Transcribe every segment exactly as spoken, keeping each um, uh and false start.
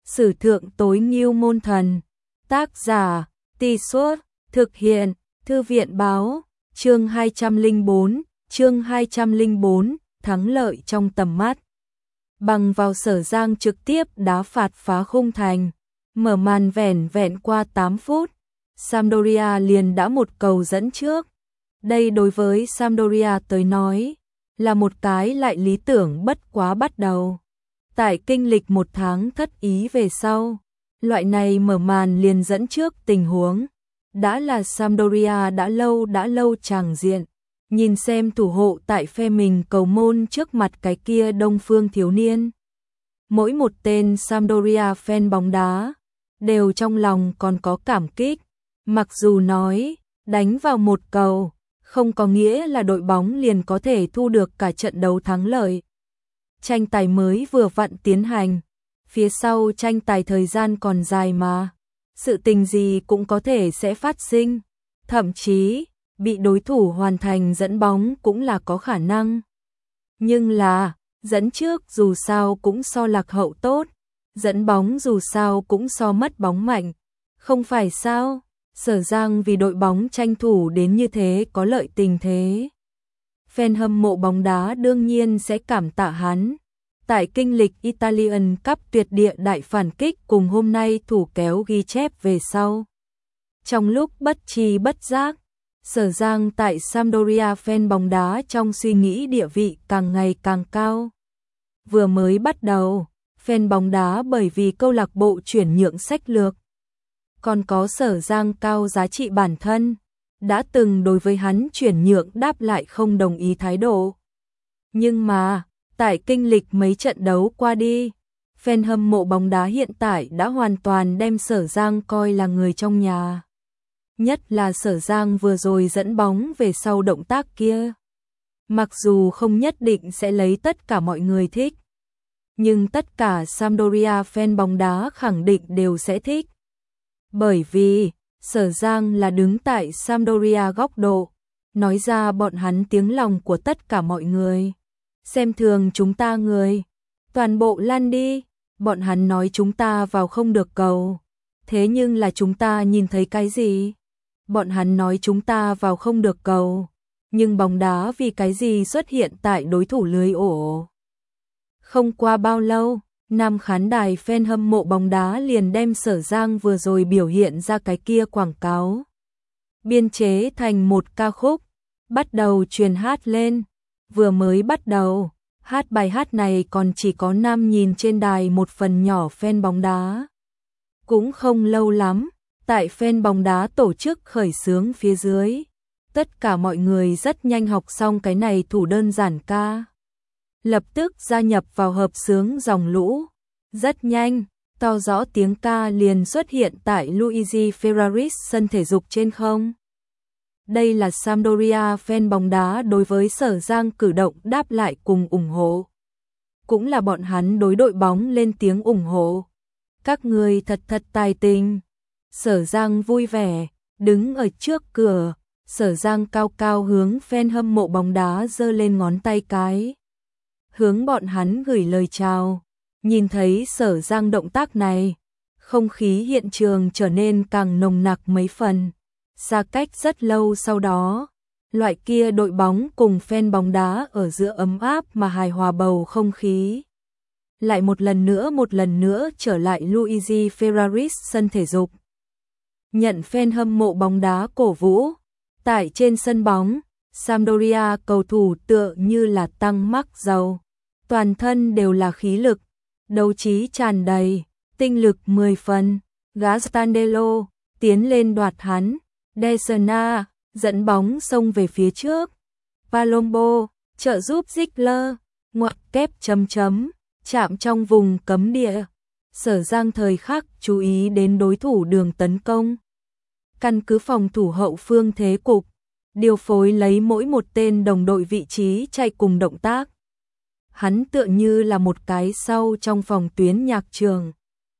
Sử thượng tối ngưu môn thần. Tác giả, Tì Suốt, thực hiện, Thư viện báo, chương hai trăm lẻ bốn, chương hai trăm lẻ bốn, thắng lợi trong tầm mắt. Bằng vào Sở Giang trực tiếp đá phạt phá khung thành, mở màn vẻn vẹn qua tám phút, Sampdoria liền đã một cầu dẫn trước. Đây đối với Sampdoria tới nói, là một cái lại lý tưởng bất quá bắt đầu. Tại kinh lịch một tháng thất ý về sau, loại này mở màn liền dẫn trước tình huống, đã là Sampdoria đã lâu đã lâu tràng diện. Nhìn xem thủ hộ tại phe mình cầu môn trước mặt cái kia đông phương thiếu niên. Mỗi một tên Sampdoria fan bóng đá, đều trong lòng còn có cảm kích. Mặc dù nói, đánh vào một cầu, không có nghĩa là đội bóng liền có thể thu được cả trận đấu thắng lợi. Tranh tài mới vừa vặn tiến hành, phía sau tranh tài thời gian còn dài mà, sự tình gì cũng có thể sẽ phát sinh, thậm chí bị đối thủ hoàn thành dẫn bóng cũng là có khả năng. Nhưng là, dẫn trước dù sao cũng so lạc hậu tốt, dẫn bóng dù sao cũng so mất bóng mạnh, không phải sao? Sở Giang vì đội bóng tranh thủ đến như thế có lợi tình thế. Fan hâm mộ bóng đá đương nhiên sẽ cảm tạ hắn. Tại kinh lịch Italian Cup tuyệt địa đại phản kích cùng hôm nay thủ kéo ghi chép về sau. Trong lúc bất tri bất giác, Sở Giang tại Sampdoria fan bóng đá trong suy nghĩ địa vị càng ngày càng cao. Vừa mới bắt đầu, fan bóng đá bởi vì câu lạc bộ chuyển nhượng sách lược, còn có Sở Giang cao giá trị bản thân, đã từng đối với hắn chuyển nhượng đáp lại không đồng ý thái độ. Nhưng mà, tại kinh lịch mấy trận đấu qua đi, fan hâm mộ bóng đá hiện tại đã hoàn toàn đem Sở Giang coi là người trong nhà. Nhất là Sở Giang vừa rồi dẫn bóng về sau động tác kia. Mặc dù không nhất định sẽ lấy tất cả mọi người thích, nhưng tất cả Sampdoria fan bóng đá khẳng định đều sẽ thích. Bởi vì, Sở Giang là đứng tại Sampdoria góc độ, nói ra bọn hắn tiếng lòng của tất cả mọi người. Xem thường chúng ta người, toàn bộ lăn đi, bọn hắn nói chúng ta vào không được cầu. Thế nhưng là chúng ta nhìn thấy cái gì? Bọn hắn nói chúng ta vào không được cầu, nhưng bóng đá vì cái gì xuất hiện tại đối thủ lưới ổ. Không qua bao lâu, nam khán đài fan hâm mộ bóng đá liền đem Sở Giang vừa rồi biểu hiện ra cái kia quảng cáo, biên chế thành một ca khúc, bắt đầu truyền hát lên. Vừa mới bắt đầu, hát bài hát này còn chỉ có nam nhìn trên đài một phần nhỏ fan bóng đá. Cũng không lâu lắm, tại fan bóng đá tổ chức khởi xướng phía dưới, tất cả mọi người rất nhanh học xong cái này thủ đơn giản ca. Lập tức gia nhập vào hợp xướng dòng lũ. Rất nhanh, to rõ tiếng ca liền xuất hiện tại Luigi Ferraris sân thể dục trên không. Đây là Sampdoria fan bóng đá đối với Sở Giang cử động đáp lại cùng ủng hộ. Cũng là bọn hắn đối đội bóng lên tiếng ủng hộ. Các người thật thật tài tình. Sở Giang vui vẻ, đứng ở trước cửa, Sở Giang cao cao hướng fan hâm mộ bóng đá giơ lên ngón tay cái. Hướng bọn hắn gửi lời chào. Nhìn thấy Sở Giang động tác này, không khí hiện trường trở nên càng nồng nặc mấy phần. Xa cách rất lâu sau đó, loại kia đội bóng cùng fan bóng đá ở giữa ấm áp mà hài hòa bầu không khí. Lại một lần nữa một lần nữa trở lại Luigi Ferraris sân thể dục. Nhận fan hâm mộ bóng đá cổ vũ, tại trên sân bóng, Sampdoria cầu thủ tựa như là tăng mắc dầu, toàn thân đều là khí lực, đấu trí tràn đầy, tinh lực mười phần. Gastandello tiến lên đoạt hắn, Desena dẫn bóng xông về phía trước, Palombo trợ giúp Ziegler ngoặc kép chấm chấm chạm trong vùng cấm địa. Sở Giang thời khắc chú ý đến đối thủ đường tấn công, căn cứ phòng thủ hậu phương thế cục, điều phối lấy mỗi một tên đồng đội vị trí chạy cùng động tác. Hắn tựa như là một cái sau trong phòng tuyến nhạc trường,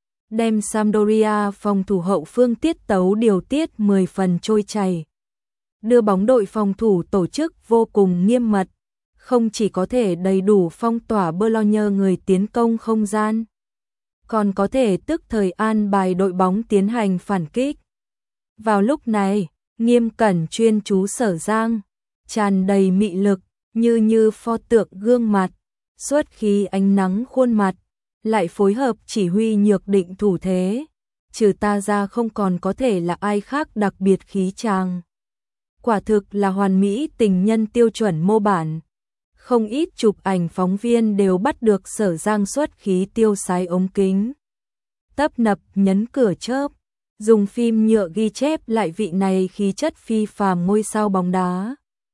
đem Sampdoria phòng thủ hậu phương tiết tấu điều tiết mười phần trôi chảy, đưa bóng đội phòng thủ tổ chức vô cùng nghiêm mật, không chỉ có thể đầy đủ phong tỏa Bologna người tiến công không gian, còn có thể tức thời an bài đội bóng tiến hành phản kích. Vào lúc này, nghiêm cẩn chuyên chú Sở Giang, tràn đầy mị lực, như như pho tượng gương mặt, xuất khí ánh nắng khuôn mặt, lại phối hợp chỉ huy Nhược Định thủ thế, trừ ta ra không còn có thể là ai khác đặc biệt khí chàng. Quả thực là hoàn mỹ tình nhân tiêu chuẩn mô bản. Không ít chụp ảnh phóng viên đều bắt được Sở Giang xuất khí tiêu sái ống kính. Tấp nập nhấn cửa chớp, dùng phim nhựa ghi chép lại vị này khí chất phi phàm ngôi sao bóng đá.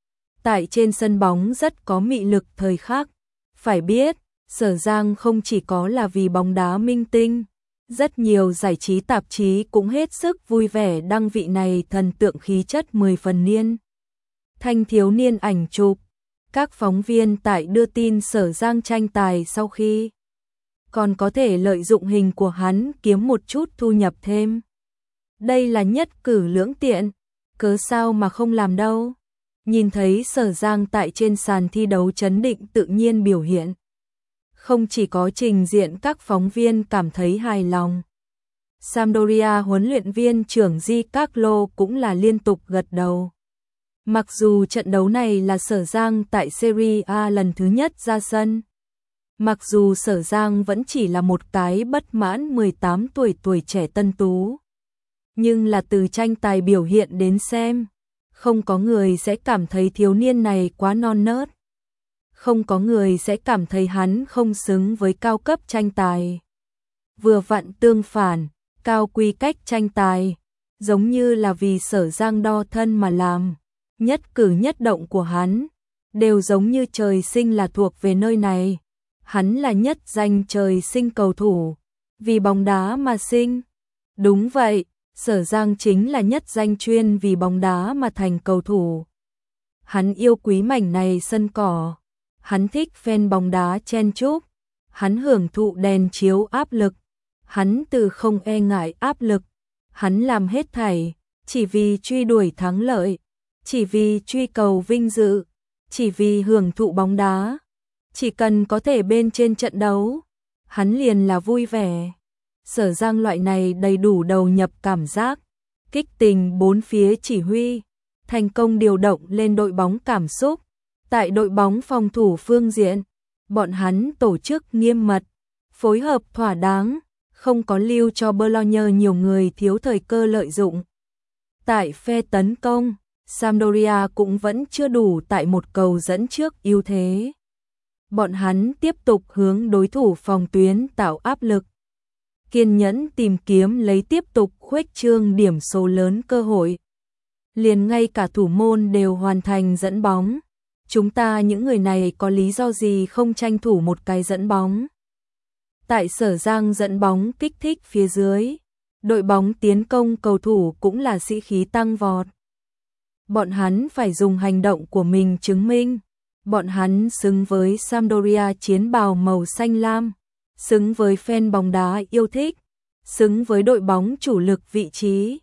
Tại trên sân bóng rất có mị lực thời khắc. Phải biết, Sở Giang không chỉ có là vì bóng đá minh tinh, rất nhiều giải trí tạp chí cũng hết sức vui vẻ đăng vị này thần tượng khí chất mười phần niên. Thanh thiếu niên ảnh chụp, các phóng viên tại đưa tin Sở Giang tranh tài sau khi còn có thể lợi dụng hình của hắn kiếm một chút thu nhập thêm. Đây là nhất cử lưỡng tiện, cớ sao mà không làm đâu. Nhìn thấy Sở Giang tại trên sàn thi đấu trấn định tự nhiên biểu hiện. Không chỉ có trình diện các phóng viên cảm thấy hài lòng. Sampdoria huấn luyện viên trưởng Di Carlo cũng là liên tục gật đầu. Mặc dù trận đấu này là Sở Giang tại Serie A lần thứ nhất ra sân. Mặc dù Sở Giang vẫn chỉ là một cái bất mãn mười tám tuổi tuổi trẻ tân tú. Nhưng là từ tranh tài biểu hiện đến xem, không có người sẽ cảm thấy thiếu niên này quá non nớt. Không có người sẽ cảm thấy hắn không xứng với cao cấp tranh tài. Vừa vặn tương phản, cao quy cách tranh tài, giống như là vì Sở Giang đo thân mà làm. Nhất cử nhất động của hắn, đều giống như trời sinh là thuộc về nơi này. Hắn là nhất danh trời sinh cầu thủ, vì bóng đá mà sinh. Đúng vậy, Sở Giang chính là nhất danh chuyên vì bóng đá mà thành cầu thủ. Hắn yêu quý mảnh này sân cỏ. Hắn thích fan bóng đá chen chúc, hắn hưởng thụ đèn chiếu áp lực, hắn từ không e ngại áp lực, hắn làm hết thảy, chỉ vì truy đuổi thắng lợi, chỉ vì truy cầu vinh dự, chỉ vì hưởng thụ bóng đá. Chỉ cần có thể bên trên trận đấu, hắn liền là vui vẻ. Sở Giang loại này đầy đủ đầu nhập cảm giác, kích tình bốn phía chỉ huy, thành công điều động lên đội bóng cảm xúc. Tại đội bóng phòng thủ phương diện, bọn hắn tổ chức nghiêm mật, phối hợp thỏa đáng, không có lưu cho Bologna nhiều người thiếu thời cơ lợi dụng. Tại phe tấn công, Sampdoria cũng vẫn chưa đủ tại một cầu dẫn trước ưu thế. Bọn hắn tiếp tục hướng đối thủ phòng tuyến tạo áp lực, kiên nhẫn tìm kiếm lấy tiếp tục khuếch trương điểm số lớn cơ hội. Liền ngay cả thủ môn đều hoàn thành dẫn bóng. Chúng ta những người này có lý do gì không tranh thủ một cái dẫn bóng? Tại Sở Giang dẫn bóng kích thích phía dưới, đội bóng tiến công cầu thủ cũng là sĩ khí tăng vọt. Bọn hắn phải dùng hành động của mình chứng minh, bọn hắn xứng với Sampdoria chiến bào màu xanh lam, xứng với fan bóng đá yêu thích, xứng với đội bóng chủ lực vị trí.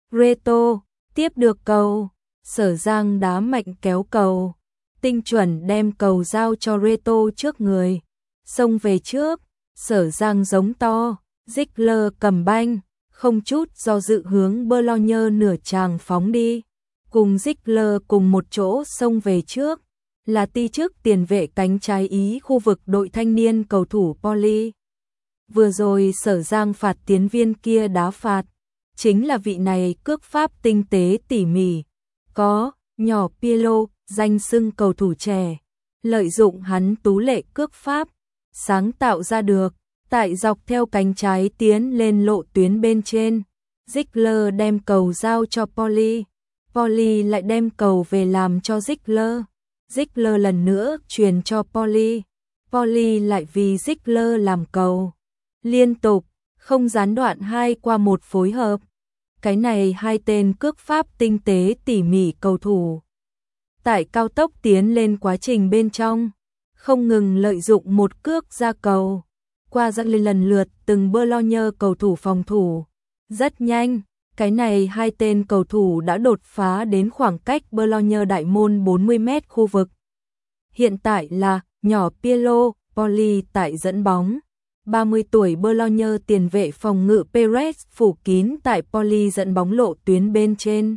Reto tiếp được cầu, Sở Giang đá mạnh kéo cầu, tinh chuẩn đem cầu giao cho Reto trước người, xông về trước, Sở Giang giống to, Ziegler cầm banh, không chút do dự hướng Bologna nửa tràng phóng đi, cùng Ziegler cùng một chỗ xông về trước, là ti trước tiền vệ cánh trái Ý khu vực đội thanh niên cầu thủ Poli. Vừa rồi Sở Giang phạt tiến viên kia đá phạt, chính là vị này cước pháp tinh tế tỉ mỉ, có nhỏ Pirlo, danh xưng cầu thủ trẻ, lợi dụng hắn tú lệ cước pháp, sáng tạo ra được, tại dọc theo cánh trái tiến lên lộ tuyến bên trên, Ziegler đem cầu giao cho Poli, Poli lại đem cầu về làm cho Ziegler, Ziegler lần nữa truyền cho Poli, Poli lại vì Ziegler làm cầu, liên tục, không gián đoạn hai qua một phối hợp. Cái này hai tên cước pháp tinh tế tỉ mỉ cầu thủ. Tại cao tốc tiến lên quá trình bên trong, không ngừng lợi dụng một cước ra cầu, qua dẫn lên lần lượt từng Bologna cầu thủ phòng thủ. Rất nhanh, cái này hai tên cầu thủ đã đột phá đến khoảng cách Bologna đại môn bốn mươi mét khu vực. Hiện tại là nhỏ Pirlo, Poli tại dẫn bóng. ba mươi tuổi Bologna tiền vệ phòng ngự Perez phủ kín tại Poli dẫn bóng lộ tuyến bên trên.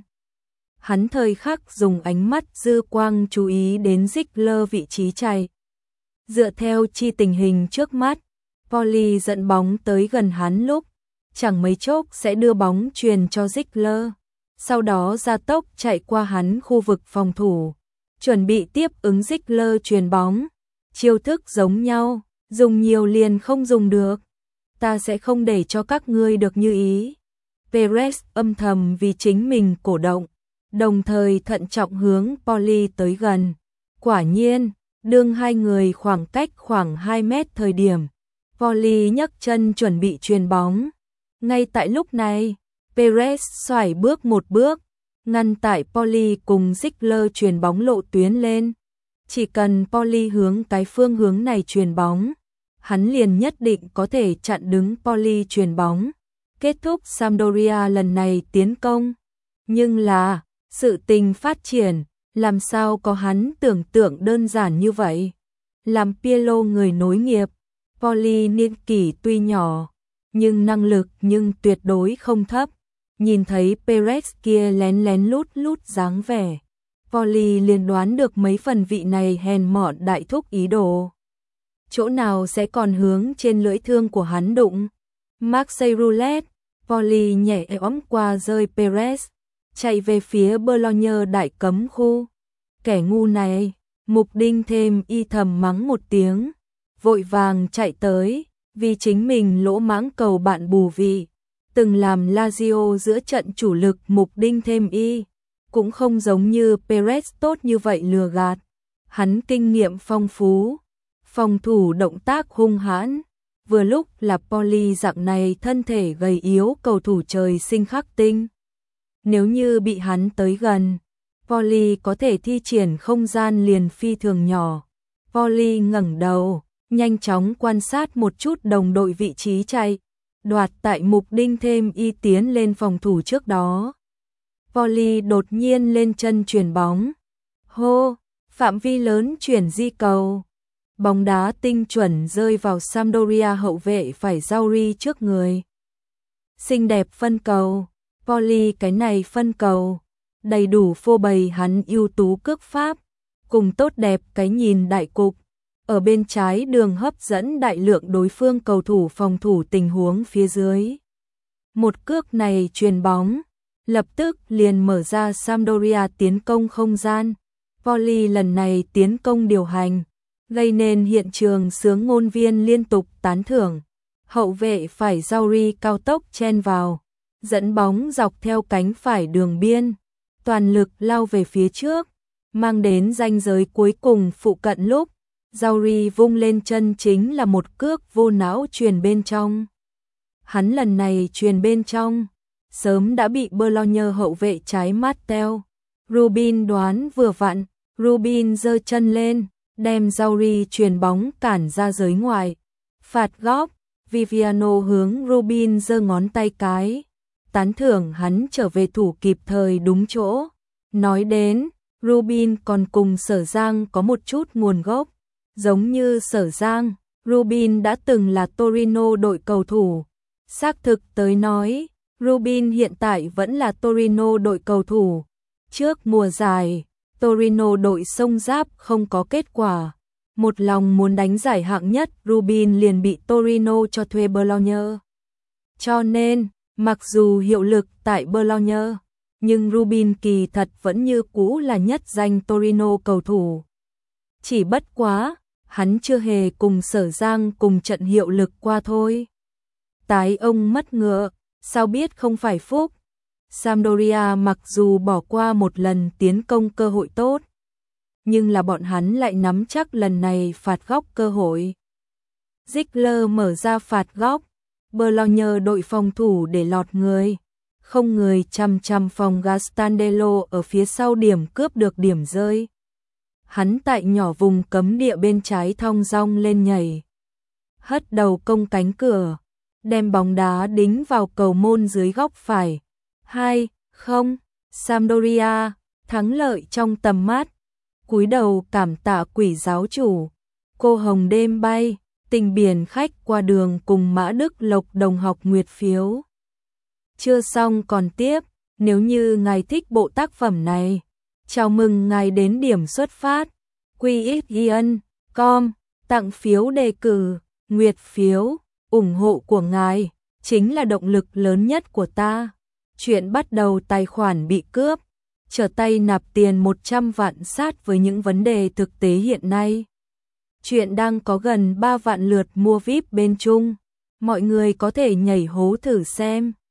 Hắn thời khắc dùng ánh mắt dư quang chú ý đến Ziegler vị trí chạy. Dựa theo chi tình hình trước mắt, Poli dẫn bóng tới gần hắn lúc, chẳng mấy chốc sẽ đưa bóng truyền cho Ziegler, sau đó gia tốc chạy qua hắn khu vực phòng thủ, chuẩn bị tiếp ứng Ziegler truyền bóng. Chiêu thức giống nhau, dùng nhiều liền không dùng được. Ta sẽ không để cho các ngươi được như ý. Perez âm thầm vì chính mình cổ động, đồng thời thận trọng hướng Poli tới gần. Quả nhiên, đương hai người khoảng cách khoảng hai mét thời điểm, Poli nhấc chân chuẩn bị chuyền bóng. Ngay tại lúc này, Perez xoải bước một bước, ngăn tại Poli cùng Ziegler chuyền bóng lộ tuyến lên. Chỉ cần Poli hướng cái phương hướng này chuyền bóng, hắn liền nhất định có thể chặn đứng Poli chuyền bóng, kết thúc Sampdoria lần này tiến công. Nhưng là, sự tình phát triển, làm sao có hắn tưởng tượng đơn giản như vậy. Làm Pirlo người nối nghiệp, Poli niên kỷ tuy nhỏ, nhưng năng lực nhưng tuyệt đối không thấp. Nhìn thấy Perez kia lén lén lút lút dáng vẻ, Poli liền đoán được mấy phần vị này hèn mọn đại thúc ý đồ. Chỗ nào sẽ còn hướng trên lưỡi thương của hắn đụng. Marseille roulette, Poli nhẹ ấm qua rơi Perez, chạy về phía Bologna đại cấm khu. Kẻ ngu này, Mục Đinh thêm y thầm mắng một tiếng, vội vàng chạy tới, vì chính mình lỗ mãng cầu bạn bù vị. Từng làm Lazio giữa trận chủ lực Mục Đinh thêm y, cũng không giống như Perez tốt như vậy lừa gạt. Hắn kinh nghiệm phong phú, phòng thủ động tác hung hãn, vừa lúc là Poli dạng này thân thể gầy yếu cầu thủ trời sinh khắc tinh. Nếu như bị hắn tới gần, Poli có thể thi triển không gian liền phi thường nhỏ. Poli ngẩng đầu, nhanh chóng quan sát một chút đồng đội vị trí chạy, đoạt tại Mục Đinh thêm y tiến lên phòng thủ trước đó. Poli đột nhiên lên chân chuyền bóng. Hô, phạm vi lớn chuyển di cầu. Bóng đá tinh chuẩn rơi vào Sampdoria hậu vệ phải Zauri trước người. Xinh đẹp phân cầu, Poli cái này phân cầu, đầy đủ phô bày hắn ưu tú cước pháp, cùng tốt đẹp cái nhìn đại cục. Ở bên trái đường hấp dẫn đại lượng đối phương cầu thủ phòng thủ tình huống phía dưới. Một cước này chuyền bóng, lập tức liền mở ra Sampdoria tiến công không gian. Poli lần này tiến công điều hành, gây nên hiện trường sướng ngôn viên liên tục tán thưởng. Hậu vệ phải Zauri cao tốc chen vào, dẫn bóng dọc theo cánh phải đường biên, toàn lực lao về phía trước, mang đến ranh giới cuối cùng phụ cận lúc Zauri vung lên chân chính là một cước vô não truyền bên trong. Hắn lần này truyền bên trong, sớm đã bị Bologna hậu vệ trái Matteo Rubin đoán vừa vặn. Rubin giơ chân lên, đem Zauri truyền bóng cản ra giới ngoài. Phạt góc, Viviano hướng Rubin giơ ngón tay cái, tán thưởng hắn trở về thủ kịp thời đúng chỗ. Nói đến, Rubin còn cùng Sở Giang có một chút nguồn gốc. Giống như Sở Giang, Rubin đã từng là Torino đội cầu thủ. Xác thực tới nói, Rubin hiện tại vẫn là Torino đội cầu thủ. Trước mùa giải, Torino đội sông Giáp không có kết quả. Một lòng muốn đánh giải hạng nhất, Rubin liền bị Torino cho thuê Bologna. Cho nên, mặc dù hiệu lực tại Bologna, nhưng Rubin kỳ thật vẫn như cũ là nhất danh Torino cầu thủ. Chỉ bất quá, hắn chưa hề cùng Sở Giang cùng trận hiệu lực qua thôi. Tái ông mất ngựa, sao biết không phải phúc. Sampdoria mặc dù bỏ qua một lần tiến công cơ hội tốt, nhưng là bọn hắn lại nắm chắc lần này phạt góc cơ hội. Ziegler mở ra phạt góc, Bologna đội phòng thủ để lọt người, không người chăm chăm phòng Gastandello ở phía sau điểm cướp được điểm rơi. Hắn tại nhỏ vùng cấm địa bên trái thong dong lên nhảy, hất đầu công cánh cửa, đem bóng đá đính vào cầu môn dưới góc phải. hai không, Sampdoria, thắng lợi trong tầm mắt. Cúi đầu cảm tạ quỷ giáo chủ. Cô hồng đêm bay, Tình biển khách qua đường cùng Mã Đức Lộc đồng học nguyệt phiếu. Chưa xong còn tiếp, nếu như ngài thích bộ tác phẩm này, chào mừng ngài đến điểm xuất phát quy ích ion chấm com tặng phiếu đề cử, nguyệt phiếu, ủng hộ của ngài chính là động lực lớn nhất của ta. Chuyện bắt đầu tài khoản bị cướp, trở tay nạp tiền một trăm vạn sát với những vấn đề thực tế hiện nay. Chuyện đang có gần ba vạn lượt mua vi ai pi bên Trung, mọi người có thể nhảy hố thử xem.